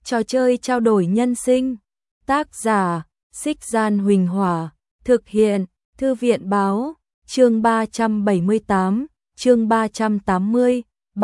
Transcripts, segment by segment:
Trò chơi trao đổi nhân sinh. Tác giả, Xích Gian Huỳnh Hỏa. Thực hiện, Thư viện Báo. Chương 378, chương 380,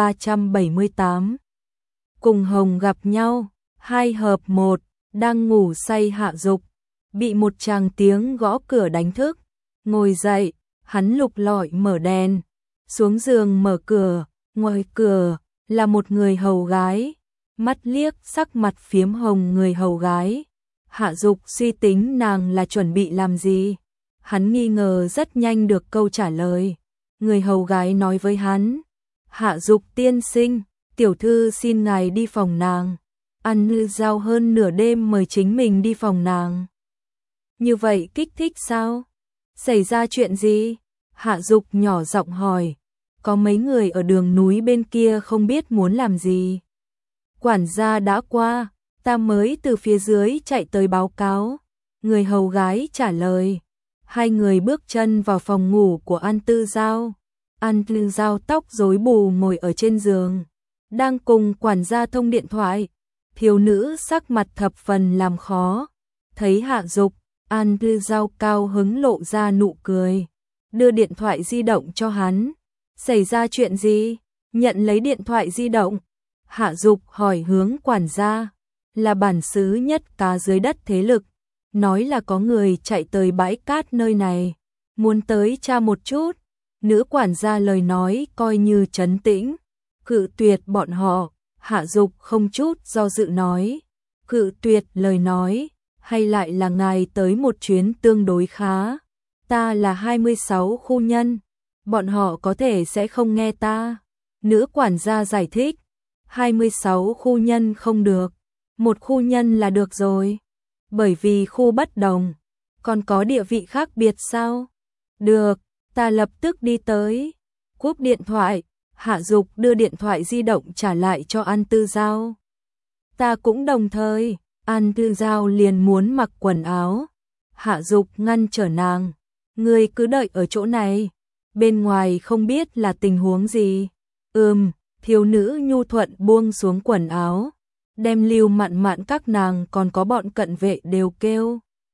378. Cùng Hồng gặp nhau, 2 hợp 1, đang ngủ say Hạ Dục, bị một tràng tiếng gõ cửa đánh thức. Ngồi dậy, hắn lục lọi mở đèn, xuống giường mở cửa, ngoài cửa là một người hầu gái, mắt liếc sắc mặt phiếm hồng người hầu gái. Hạ Dục suy tính nàng là chuẩn bị làm gì. Hắn nghi ngờ rất nhanh được câu trả lời. Người hầu gái nói với hắn, Hạ Dục tiên sinh, tiểu thư xin ngài đi phòng nàng. Ăn lư giao hơn nửa đêm mời chính mình đi phòng nàng. Như vậy kích thích sao? Xảy ra chuyện gì? Hạ Dục nhỏ giọng hỏi. Có mấy người ở đường núi bên kia không biết muốn làm gì. Quản gia đã qua, ta mới từ phía dưới chạy tới báo cáo. Người hầu gái trả lời. Hai người bước chân vào phòng ngủ của An Tư Giao. An Tư Giao tóc rối bù ngồi ở trên giường, đang cùng quản gia thông điện thoại. Thiếu nữ sắc mặt thập phần làm khó. Thấy Hạ Dục, An Tư Giao cao hứng lộ ra nụ cười, đưa điện thoại di động cho hắn. Xảy ra chuyện gì? Nhận lấy điện thoại di động. Hạ Dục hỏi hướng quản gia. Là bản xứ nhất cá dưới đất thế lực, nói là có người chạy tới bãi cát nơi này, muốn tới tra một chút. Nữ quản gia lời nói coi như trấn tĩnh, cự tuyệt bọn họ. Hạ Dục không chút do dự nói, cự tuyệt lời nói, hay lại là ngài tới một chuyến tương đối khá. Ta là 26 khu nhân, bọn họ có thể sẽ không nghe ta. Nữ quản gia giải thích, 26 khu nhân không được, một khu nhân là được rồi. Bởi vì khu bất đồng, còn có địa vị khác biệt sao? Được, ta lập tức đi tới. Cúp điện thoại, Hạ Dục đưa điện thoại di động trả lại cho An Tư Giao. Ta cũng đồng thời. An Tư Giao liền muốn mặc quần áo. Hạ Dục ngăn trở nàng. Ngươi cứ đợi ở chỗ này, bên ngoài không biết là tình huống gì. Thiếu nữ nhu thuận buông xuống quần áo, đem Lưu Mạn Mạn các nàng còn có bọn cận vệ đều kêu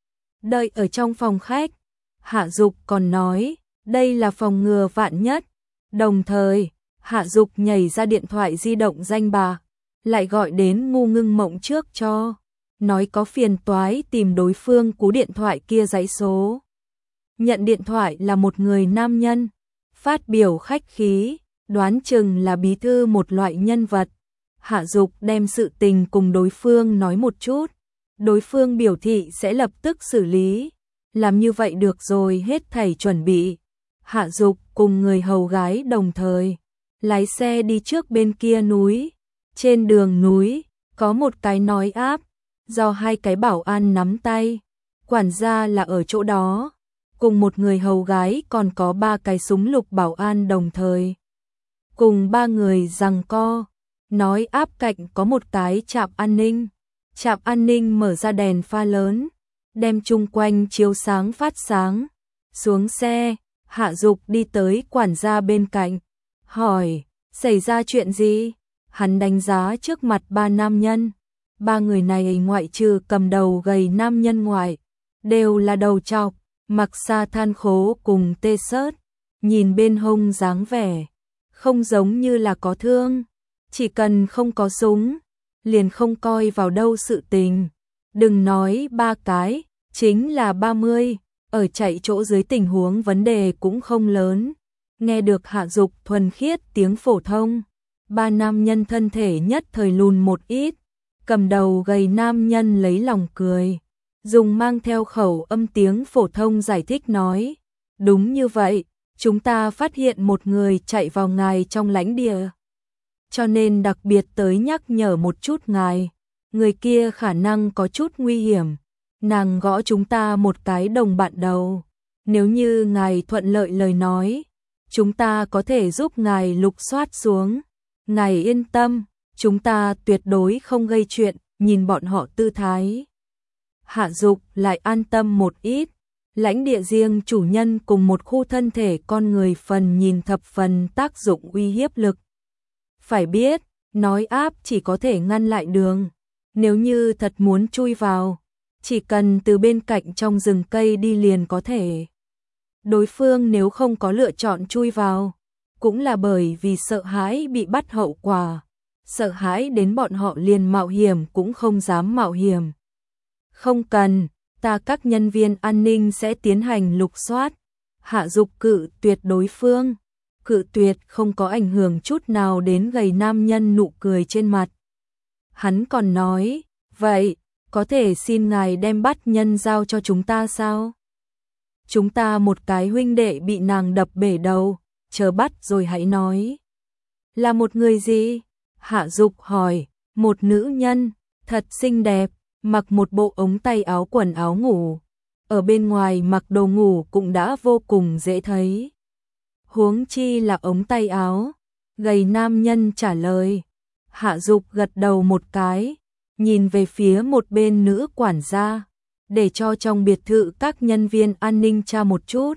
đợi ở trong phòng khách. Hạ Dục còn nói, đây là phòng ngừa vạn nhất. Đồng thời, Hạ Dục nhảy ra điện thoại di động danh bà, lại gọi đến Ngu Ngưng Mộng trước cho, nói có phiền toái tìm đối phương cú điện thoại kia dãy số. Nhận điện thoại là một người nam nhân, phát biểu khách khí, đoán chừng là bí thư một loại nhân vật. Hạ Dục đem sự tình cùng đối phương nói một chút, đối phương biểu thị sẽ lập tức xử lý. Làm như vậy được rồi, hết thảy chuẩn bị. Hạ Dục cùng người hầu gái đồng thời lái xe đi trước bên kia núi. Trên đường núi có một cái nói áp, do hai cái bảo an nắm tay. Quản gia là ở chỗ đó, cùng một người hầu gái còn có 3 cái súng lục bảo an đồng thời. Cùng 3 người giằng co. Nói áp cạnh có một cái trạm an ninh. Trạm an ninh mở ra đèn pha lớn, đem chung quanh chiếu sáng phát sáng. Xuống xe, Hạ Dục đi tới quản gia bên cạnh, hỏi, xảy ra chuyện gì? Hắn đánh giá trước mặt 3 nam nhân. 3 người này ngoại trừ cầm đầu gầy nam nhân ngoại, đều là đầu trọc, mặc sa than khố cùng tê sớt. Nhìn bên hông dáng vẻ, không giống như là có thương. Chỉ cần không có súng, liền không coi vào đâu sự tình. Đừng nói 3 cái, chính là 30, ở chạy chỗ dưới tình huống vấn đề cũng không lớn. Nghe được Hạ Dục thuần khiết tiếng phổ thông, 3 nam nhân thân thể nhất thời lùn một ít. Cầm đầu gầy nam nhân lấy lòng cười, dùng mang theo khẩu âm tiếng phổ thông giải thích nói, đúng như vậy, chúng ta phát hiện một người chạy vào ngài trong lãnh địa, cho nên đặc biệt tới nhắc nhở một chút ngài. Người kia khả năng có chút nguy hiểm. Nàng gõ chúng ta một cái đồng bạn đầu. Nếu như ngài thuận lợi lời nói, chúng ta có thể giúp ngài lục soát xuống. Ngài yên tâm, chúng ta tuyệt đối không gây chuyện. Nhìn bọn họ tư thái, Hạ Dục lại an tâm một ít. Lãnh địa riêng chủ nhân cùng một khu thân thể con người phần nhìn thập phần tác dụng uy hiếp lực. Phải biết, nói áp chỉ có thể ngăn lại đường, Nếu như thật muốn chui vào, chỉ cần từ bên cạnh trong rừng cây đi liền có thể. Đối phương nếu không có lựa chọn chui vào, cũng là bởi vì sợ hãi bị bắt hậu quả, sợ hãi đến bọn họ liền mạo hiểm cũng không dám mạo hiểm. Không cần, các nhân viên an ninh sẽ tiến hành lục soát. Hạ Dục cự tuyệt đối phương, cự tuyệt không có ảnh hưởng chút nào đến gầy nam nhân nụ cười trên mặt. Hắn còn nói, vậy, có thể xin ngài đem bắt nhân giao cho chúng ta sao? Chúng ta một cái huynh đệ bị nàng đập bể đầu, chờ bắt rồi hãy nói. Là một người gì? Hạ Dục hỏi, một nữ nhân, thật xinh đẹp, mặc một bộ ống tay áo quần áo ngủ. Ở bên ngoài mặc đồ ngủ cũng đã vô cùng dễ thấy. Huống chi là ống tay áo. Gầy nam nhân trả lời. Hạ Dục gật đầu một cái, nhìn về phía một bên nữ quản gia, để cho trong biệt thự các nhân viên an ninh tra một chút.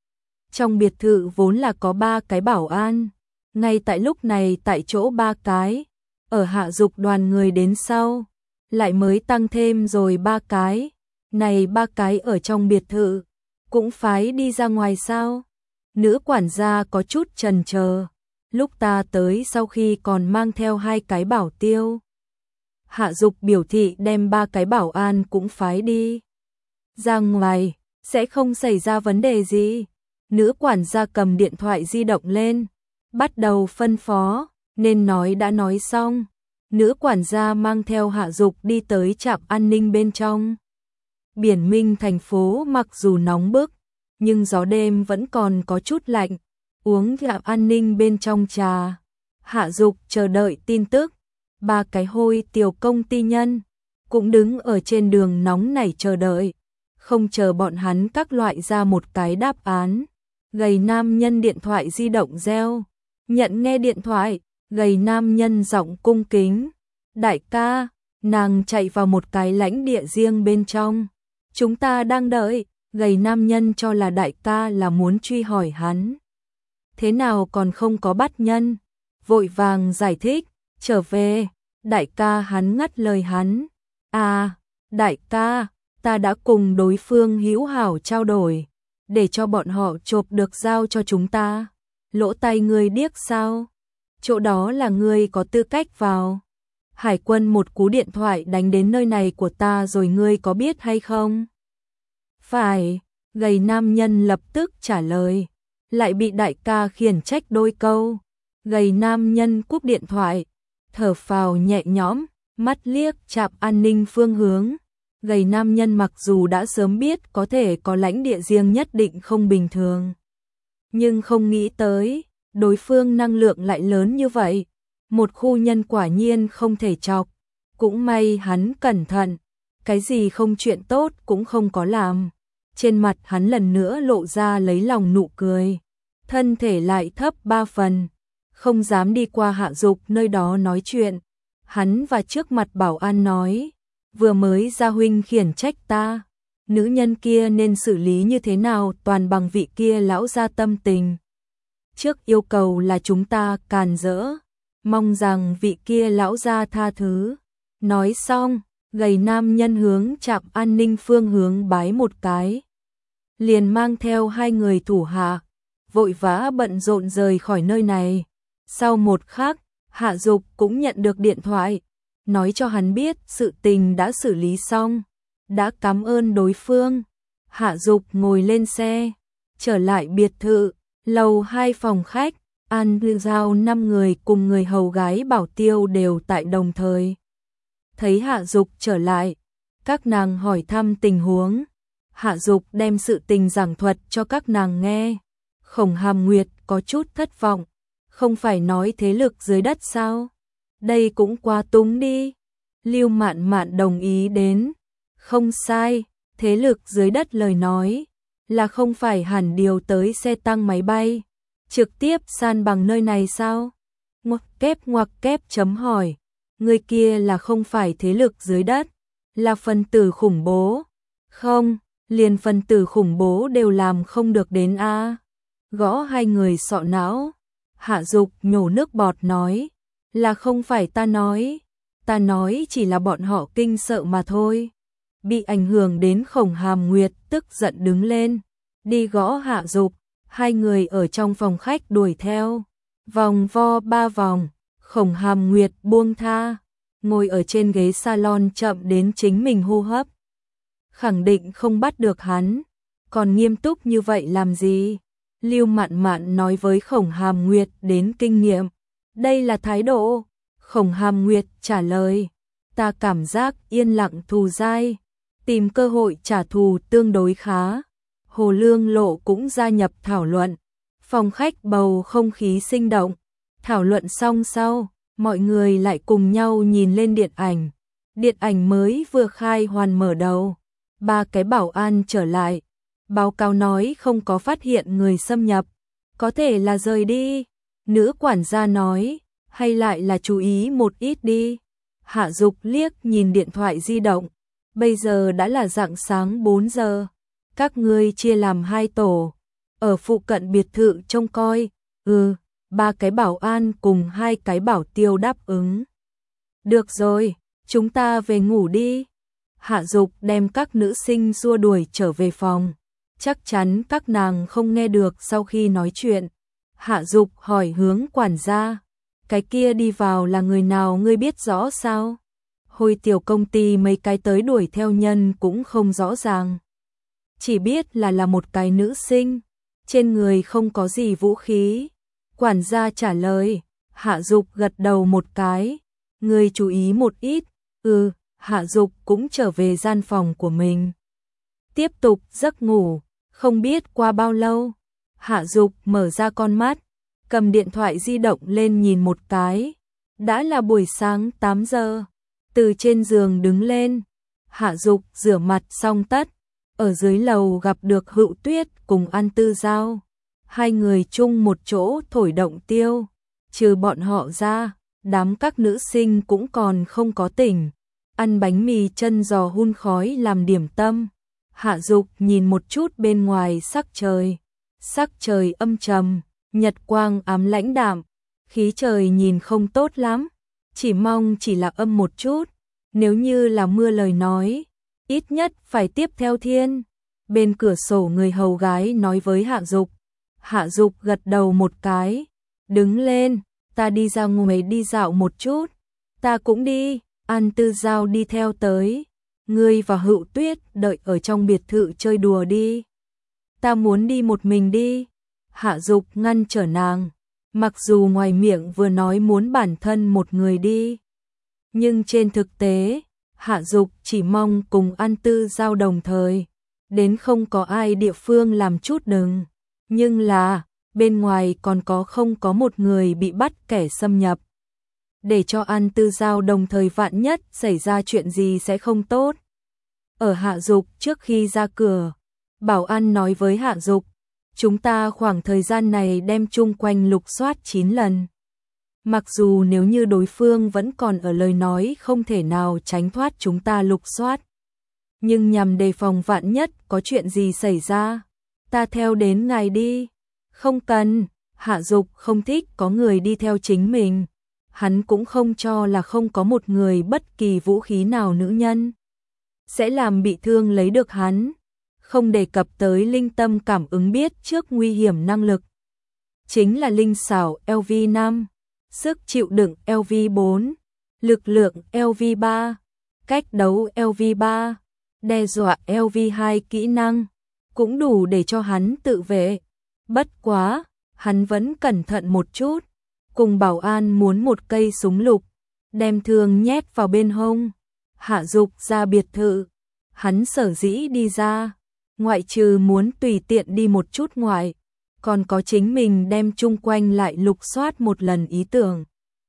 Trong biệt thự vốn là có 3 cái bảo an, ngay tại lúc này tại chỗ 3 cái, ở Hạ Dục đoàn người đến sau, lại mới tăng thêm rồi 3 cái, này 3 cái ở trong biệt thự, cũng phái đi ra ngoài sao? Nữ quản gia có chút chần chờ, lúc ta tới sau khi còn mang theo 2 cái bảo tiêu. Hạ Dục biểu thị đem 3 cái bảo an cũng phái đi ra ngoài, sẽ không xảy ra vấn đề gì. Nữ quản gia cầm điện thoại di động lên, bắt đầu phân phó, nên nói đã nói xong. Nữ quản gia mang theo Hạ Dục đi tới trạm an ninh bên trong. Biển Minh thành phố mặc dù nóng bức, nhưng gió đêm vẫn còn có chút lạnh. Uống trạm an ninh bên trong trà, Hạ Dục chờ đợi tin tức. 3 cái hôi tiểu công ty nhân cũng đứng ở trên đường nóng nảy chờ đợi, không chờ bọn hắn các loại ra một cái đáp án. Gầy nam nhân điện thoại di động reo, nhận nghe điện thoại, gầy nam nhân giọng cung kính, đại ca, nàng chạy vào một cái lãnh địa riêng bên trong, chúng ta đang đợi. Gầy nam nhân cho là đại ca là muốn truy hỏi hắn, thế nào còn không có bắt nhân, vội vàng giải thích, trở về. Đại ca hắn ngắt lời hắn, đại ca, ta đã cùng đối phương hữu hảo trao đổi, để cho bọn họ chộp được giao cho chúng ta. Lỗ tai ngươi điếc sao? Chỗ đó là ngươi có tư cách vào. Hải quân một cú điện thoại đánh đến nơi này của ta rồi, ngươi có biết hay không? Phải, gầy nam nhân lập tức trả lời, lại bị đại ca khiển trách đôi câu. Gầy nam nhân cúp điện thoại, thở phào nhẹ nhõm, mắt liếc trạm an ninh phương hướng. Gầy nam nhân mặc dù đã sớm biết có thể có lãnh địa riêng nhất định không bình thường, nhưng không nghĩ tới đối phương năng lượng lại lớn như vậy. Một khu nhân quả nhiên không thể chọc, cũng may hắn cẩn thận, cái gì không chuyện tốt cũng không có làm. Trên mặt hắn lần nữa lộ ra lấy lòng nụ cười, thân thể lại thấp 3 phần, không dám đi qua Hạ Dục nơi đó nói chuyện. Hắn và trước mặt bảo an nói, vừa mới gia huynh khiển trách ta, nữ nhân kia nên xử lý như thế nào toàn bằng vị kia lão gia tâm tình. Trước yêu cầu là chúng ta càn rỡ, mong rằng vị kia lão gia tha thứ. Nói xong, gầy nam nhân hướng trạm an ninh phương hướng bái một cái, liền mang theo 2 người thủ hạ, vội vã bận rộn rời khỏi nơi này. Sau một khắc, Hạ Dục cũng nhận được điện thoại, nói cho hắn biết sự tình đã xử lý xong, đã cảm ơn đối phương. Hạ Dục ngồi lên xe, trở lại biệt thự, lầu 2 phòng khách, An Lư Giao 5 người cùng người hầu gái bảo tiêu đều tại đồng thời. Thấy Hạ Dục trở lại, các nàng hỏi thăm tình huống. Hạ Dục đem sự tình giảng thuật cho các nàng nghe. Khổng Hàm Nguyệt có chút thất vọng, không phải nói thế lực dưới đất sao? Đây cũng quá túng đi. Lưu Mạn Mạn đồng ý đến, không sai, thế lực dưới đất lời nói là không phải hẳn điều tới xe tăng máy bay, trực tiếp san bằng nơi này sao? Ngoặc kép chấm hỏi, người kia là không phải thế lực dưới đất, là phân tử khủng bố. Không, liền phân tử khủng bố đều làm không được đến a. Gõ 2 người sọ não. Hạ Dục nhổ nước bọt nói, là không phải ta nói, ta nói chỉ là bọn họ kinh sợ mà thôi. Bị ảnh hưởng đến Khổng Hàm Nguyệt tức giận đứng lên, đi gõ Hạ Dục, hai người ở trong phòng khách đuổi theo, vòng vo 3 vòng, Khổng Hàm Nguyệt buông tha, ngồi ở trên ghế salon chậm đến chính mình hô hấp. Khẳng định không bắt được hắn, còn nghiêm túc như vậy làm gì? Lưu Mạn Mạn nói với Khổng Hàm Nguyệt đến kinh nghiệm, đây là thái độ. Khổng Hàm Nguyệt trả lời, ta cảm giác yên lặng thù dai, tìm cơ hội trả thù tương đối khá. Hồ Lương Lộ cũng gia nhập thảo luận, phòng khách bầu không khí sinh động. Thảo luận xong sau, mọi người lại cùng nhau nhìn lên điện ảnh. Điện ảnh mới vừa khai hoàn mở đầu, 3 cái bảo an trở lại, báo cáo nói không có phát hiện người xâm nhập, có thể là rời đi. Nữ quản gia nói, hay lại là chú ý một ít đi. Hạ Dục liếc nhìn điện thoại di động, bây giờ đã là rạng sáng 4 giờ. Các ngươi chia làm 2 tổ, ở phụ cận biệt thự trông coi. 3 cái bảo an cùng 2 cái bảo tiêu đáp ứng. Được rồi, chúng ta về ngủ đi. Hạ Dục đem các nữ sinh xua đuổi trở về phòng. Chắc chắn các nàng không nghe được sau khi nói chuyện. Hạ Dục hỏi hướng quản gia, cái kia đi vào là người nào ngươi biết rõ sao? Hồi tiểu công ty mấy cái tới đuổi theo nhân cũng không rõ ràng. Chỉ biết là một cái nữ sinh, trên người không có gì vũ khí. Quản gia trả lời, Hạ Dục gật đầu một cái, ngươi chú ý một ít. Hạ Dục cũng trở về gian phòng của mình, tiếp tục giấc ngủ. Không biết qua bao lâu, Hạ Dục mở ra con mắt, cầm điện thoại di động lên nhìn một cái, đã là buổi sáng 8 giờ. Từ trên giường đứng lên, Hạ Dục rửa mặt xong tất, ở dưới lầu gặp được Hữu Tuyết cùng An Tư Giao. Hai người chung một chỗ thổi động tiêu, trừ bọn họ ra, đám các nữ sinh cũng còn không có tỉnh, ăn bánh mì chân giò hun khói làm điểm tâm. Hạ Dục nhìn một chút bên ngoài sắc trời âm trầm, nhật quang ám lãnh đạm, khí trời nhìn không tốt lắm, chỉ mong chỉ là âm một chút, nếu như là mưa lời nói, ít nhất phải tiếp theo thiên. Bên cửa sổ người hầu gái nói với Hạ Dục. Hạ Dục gật đầu một cái, đứng lên, ta đi ra ngoài đi dạo một chút. Ta cũng đi. An Tư Giao đi theo tới, ngươi và Hữu Tuyết đợi ở trong biệt thự chơi đùa đi. Ta muốn đi một mình đi. Hạ Dục ngăn trở nàng, mặc dù ngoài miệng vừa nói muốn bản thân một người đi, nhưng trên thực tế, Hạ Dục chỉ mong cùng An Tư Giao đồng thời, đến không có ai địa phương làm chút đừng. Nhưng là, bên ngoài còn không có một người bị bắt kẻ xâm nhập. Để cho An Tư Giao đồng thời vạn nhất xảy ra chuyện gì sẽ không tốt. Ở Hạ Dục trước khi ra cửa, bảo an nói với Hạ Dục, chúng ta khoảng thời gian này đem chung quanh lục soát 9 lần. Mặc dù nếu như đối phương vẫn còn ở lời nói không thể nào tránh thoát chúng ta lục soát, nhưng nhằm đề phòng vạn nhất có chuyện gì xảy ra, ta theo đến ngài đi. Không cần. Hạ Dục không thích có người đi theo chính mình. Hắn cũng không cho là không có một người bất kỳ vũ khí nào nữ nhân sẽ làm bị thương lấy được hắn. Không đề cập tới linh tâm cảm ứng biết trước nguy hiểm năng lực. Chính là linh xảo LV5, sức chịu đựng LV4, lực lượng LV3, cách đấu LV3, đe dọa LV2 kỹ năng, cũng đủ để cho hắn tự vệ. Bất quá, hắn vẫn cẩn thận một chút, cùng bảo an muốn một cây súng lục, đem thương nhét vào bên hông. Hạ Dục ra biệt thự, hắn sở dĩ đi ra, ngoại trừ muốn tùy tiện đi một chút ngoại, còn có chính mình đem chung quanh lại lục soát một lần ý tưởng.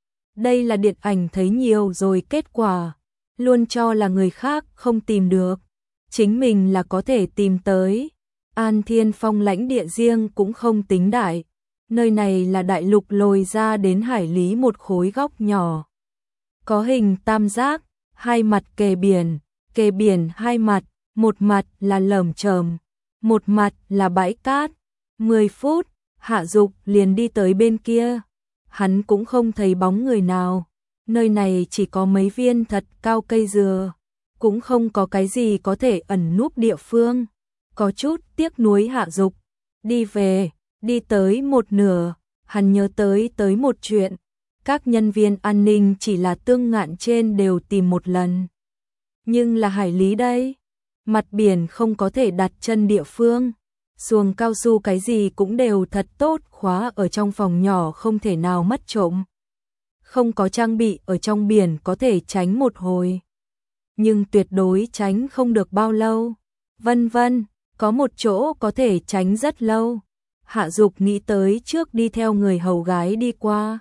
Đây là điện ảnh thấy nhiều rồi, kết quả luôn cho là người khác không tìm được, chính mình là có thể tìm tới. An Thiên Phong lãnh địa riêng cũng không tính đại, nơi này là đại lục lồi ra đến hải lý một khối góc nhỏ, có hình tam giác, hai mặt kề biển hai mặt, một mặt là lởm chởm, một mặt là bãi cát. 10 phút, Hạ Dục liền đi tới bên kia, hắn cũng không thấy bóng người nào, Nơi này chỉ có mấy viên thật cao cây dừa, cũng không có cái gì có thể ẩn núp địa phương. Có chút tiếc nuối Hạ Dục. Đi về, đi tới một nửa, hắn nhớ tới một chuyện. Các nhân viên an ninh chỉ là Tương Ngạn trên đều tìm một lần. Nhưng là hải lý đây, mặt biển không có thể đặt chân địa phương. Xuồng cao su cái gì cũng đều thật tốt khóa ở trong phòng nhỏ không thể nào mất trộm. Không có trang bị ở trong biển có thể tránh một hồi. Nhưng tuyệt đối tránh không được bao lâu. Vân vân, có một chỗ có thể tránh rất lâu. Hạ Dục nghĩ tới trước đi theo người hầu gái đi qua.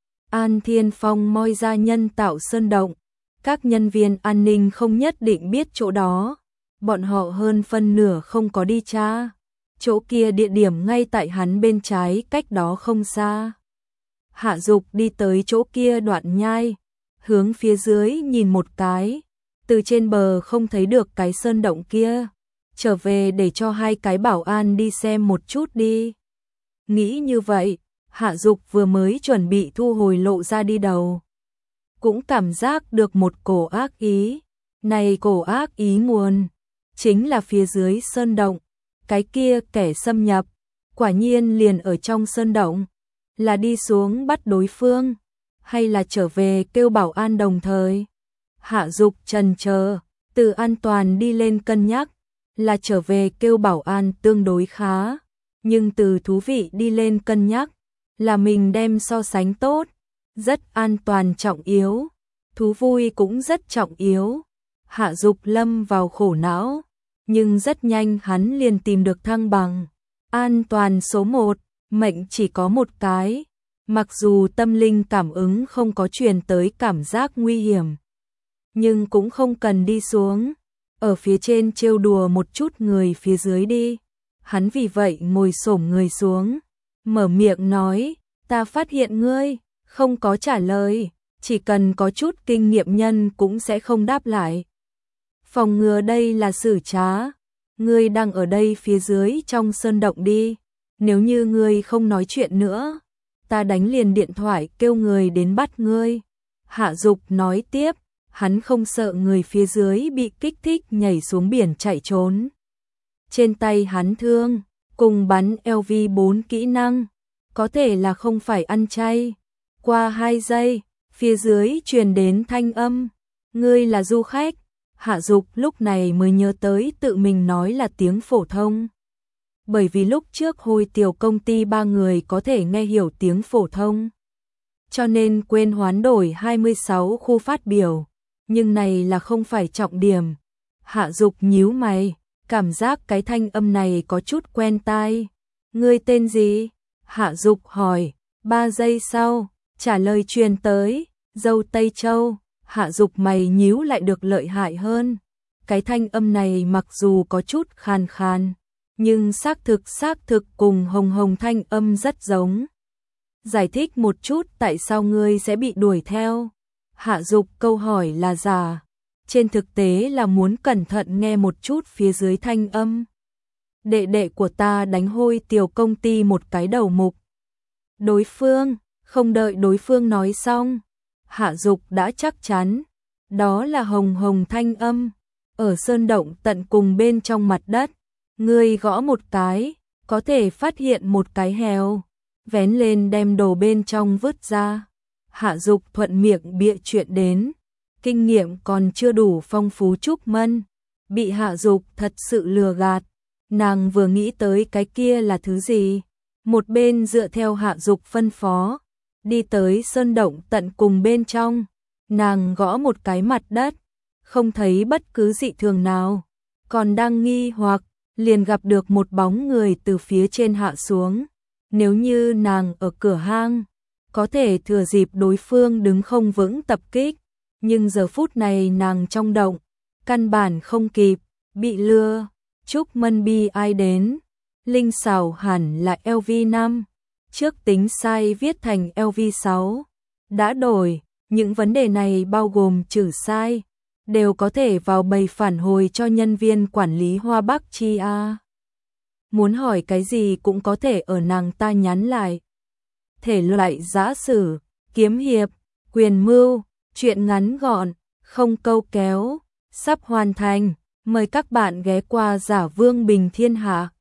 An Thiên Phong moi ra nhân tạo sơn động. Các nhân viên an ninh không nhất định biết chỗ đó. Bọn họ hơn phân nửa không có đi tra. Chỗ kia địa điểm ngay tại hắn bên trái cách đó không xa. Hạ Dục đi tới chỗ kia đoạn nhai. Hướng phía dưới nhìn một cái. Từ trên bờ không thấy được cái sơn động kia. Trở về để cho hai cái bảo an đi xem một chút đi. Nghĩ như vậy, Hạ Dục vừa mới chuẩn bị thu hồi lộ ra đi đầu. Cũng cảm giác được một cổ ác ý. Này cổ ác ý nguồn, chính là phía dưới sơn động. Cái kia kẻ xâm nhập, quả nhiên liền ở trong sơn động. Là đi xuống bắt đối phương, hay là trở về kêu bảo an đồng thời. Hạ Dục chần chờ, từ an toàn đi lên cân nhắc, là trở về kêu bảo an tương đối khá. Nhưng từ thú vị đi lên cân nhắc, là mình đem so sánh tốt. Rất an toàn trọng yếu, thú vui cũng rất trọng yếu. Hạ Dục lâm vào khổ não, nhưng rất nhanh hắn liền tìm được thăng bằng. An toàn số 1, mệnh chỉ có một cái. Mặc dù tâm linh cảm ứng không có truyền tới cảm giác nguy hiểm, nhưng cũng không cần đi xuống. Ở phía trên trêu đùa một chút người phía dưới đi. Hắn vì vậy ngồi xổm người xuống, mở miệng nói, ta phát hiện ngươi không có trả lời, chỉ cần có chút kinh nghiệm nhân cũng sẽ không đáp lại. Phòng ngừa đây là xử trá, ngươi đang ở đây phía dưới trong sơn động đi, nếu như ngươi không nói chuyện nữa, ta đánh liền điện thoại kêu người đến bắt ngươi. Hạ Dục nói tiếp, hắn không sợ người phía dưới bị kích thích nhảy xuống biển chạy trốn. Trên tay hắn thương, cùng bắn LV4 kỹ năng, có thể là không phải ăn chay. Qua 2 giây, phía dưới truyền đến thanh âm, ngươi là du khách. Hạ Dục lúc này mới nhớ tới tự mình nói là tiếng phổ thông. Bởi vì lúc trước hồi tiểu công ty 3 người có thể nghe hiểu tiếng phổ thông, cho nên quên hoán đổi 26 khu phát biểu, nhưng này là không phải trọng điểm. Hạ Dục nhíu mày, cảm giác cái thanh âm này có chút quen tai. Ngươi tên gì? Hạ Dục hỏi. 3 giây sau, trả lời truyền tới, Dâu Tây Châu. Hạ Dục mày nhíu lại được lợi hại hơn. Cái thanh âm này mặc dù có chút khàn khàn, nhưng xác thực cùng Hồng Hồng thanh âm rất giống. Giải thích một chút tại sao ngươi sẽ bị đuổi theo. Hạ Dục câu hỏi là giả, trên thực tế là muốn cẩn thận nghe một chút phía dưới thanh âm. Đệ đệ của ta đánh hôi tiểu công ty một cái đầu mục. Đối phương, không đợi đối phương nói xong, Hạ Dục đã chắc chắn, đó là Hồng Hồng thanh âm, ở sơn động tận cùng bên trong mặt đất. Ngươi gõ một cái, có thể phát hiện một cái heo, vén lên đem đồ bên trong vứt ra. Hạ Dục thuận miệng bịa chuyện đến, kinh nghiệm còn chưa đủ phong phú Trúc Mân, bị Hạ Dục thật sự lừa gạt. Nàng vừa nghĩ tới cái kia là thứ gì, một bên dựa theo Hạ Dục phân phó, đi tới sơn động tận cùng bên trong. Nàng gõ một cái mặt đất, không thấy bất cứ dị thường nào, còn đang nghi hoặc, liền gặp được một bóng người từ phía trên hạ xuống. Nếu như nàng ở cửa hang, có thể thừa dịp đối phương đứng không vững tập kích, nhưng giờ phút này nàng trong động, căn bản không kịp, bị lừa. Trúc Mân bi ai đến, linh xảo hẳn là LV5, trước tính sai viết thành LV6, đã đổi, những vấn đề này bao gồm trừ sai, đều có thể vào bầy phản hồi cho nhân viên quản lý Hoa Bắc Chi A. Muốn hỏi cái gì cũng có thể ở nàng ta nhắn lại. Thể loại giã sử, kiếm hiệp, quyền mưu, Chuyện ngắn gọn, không câu kéo, sắp hoàn thành. Mời các bạn ghé qua Giả Vương Bình Thiên Hạ.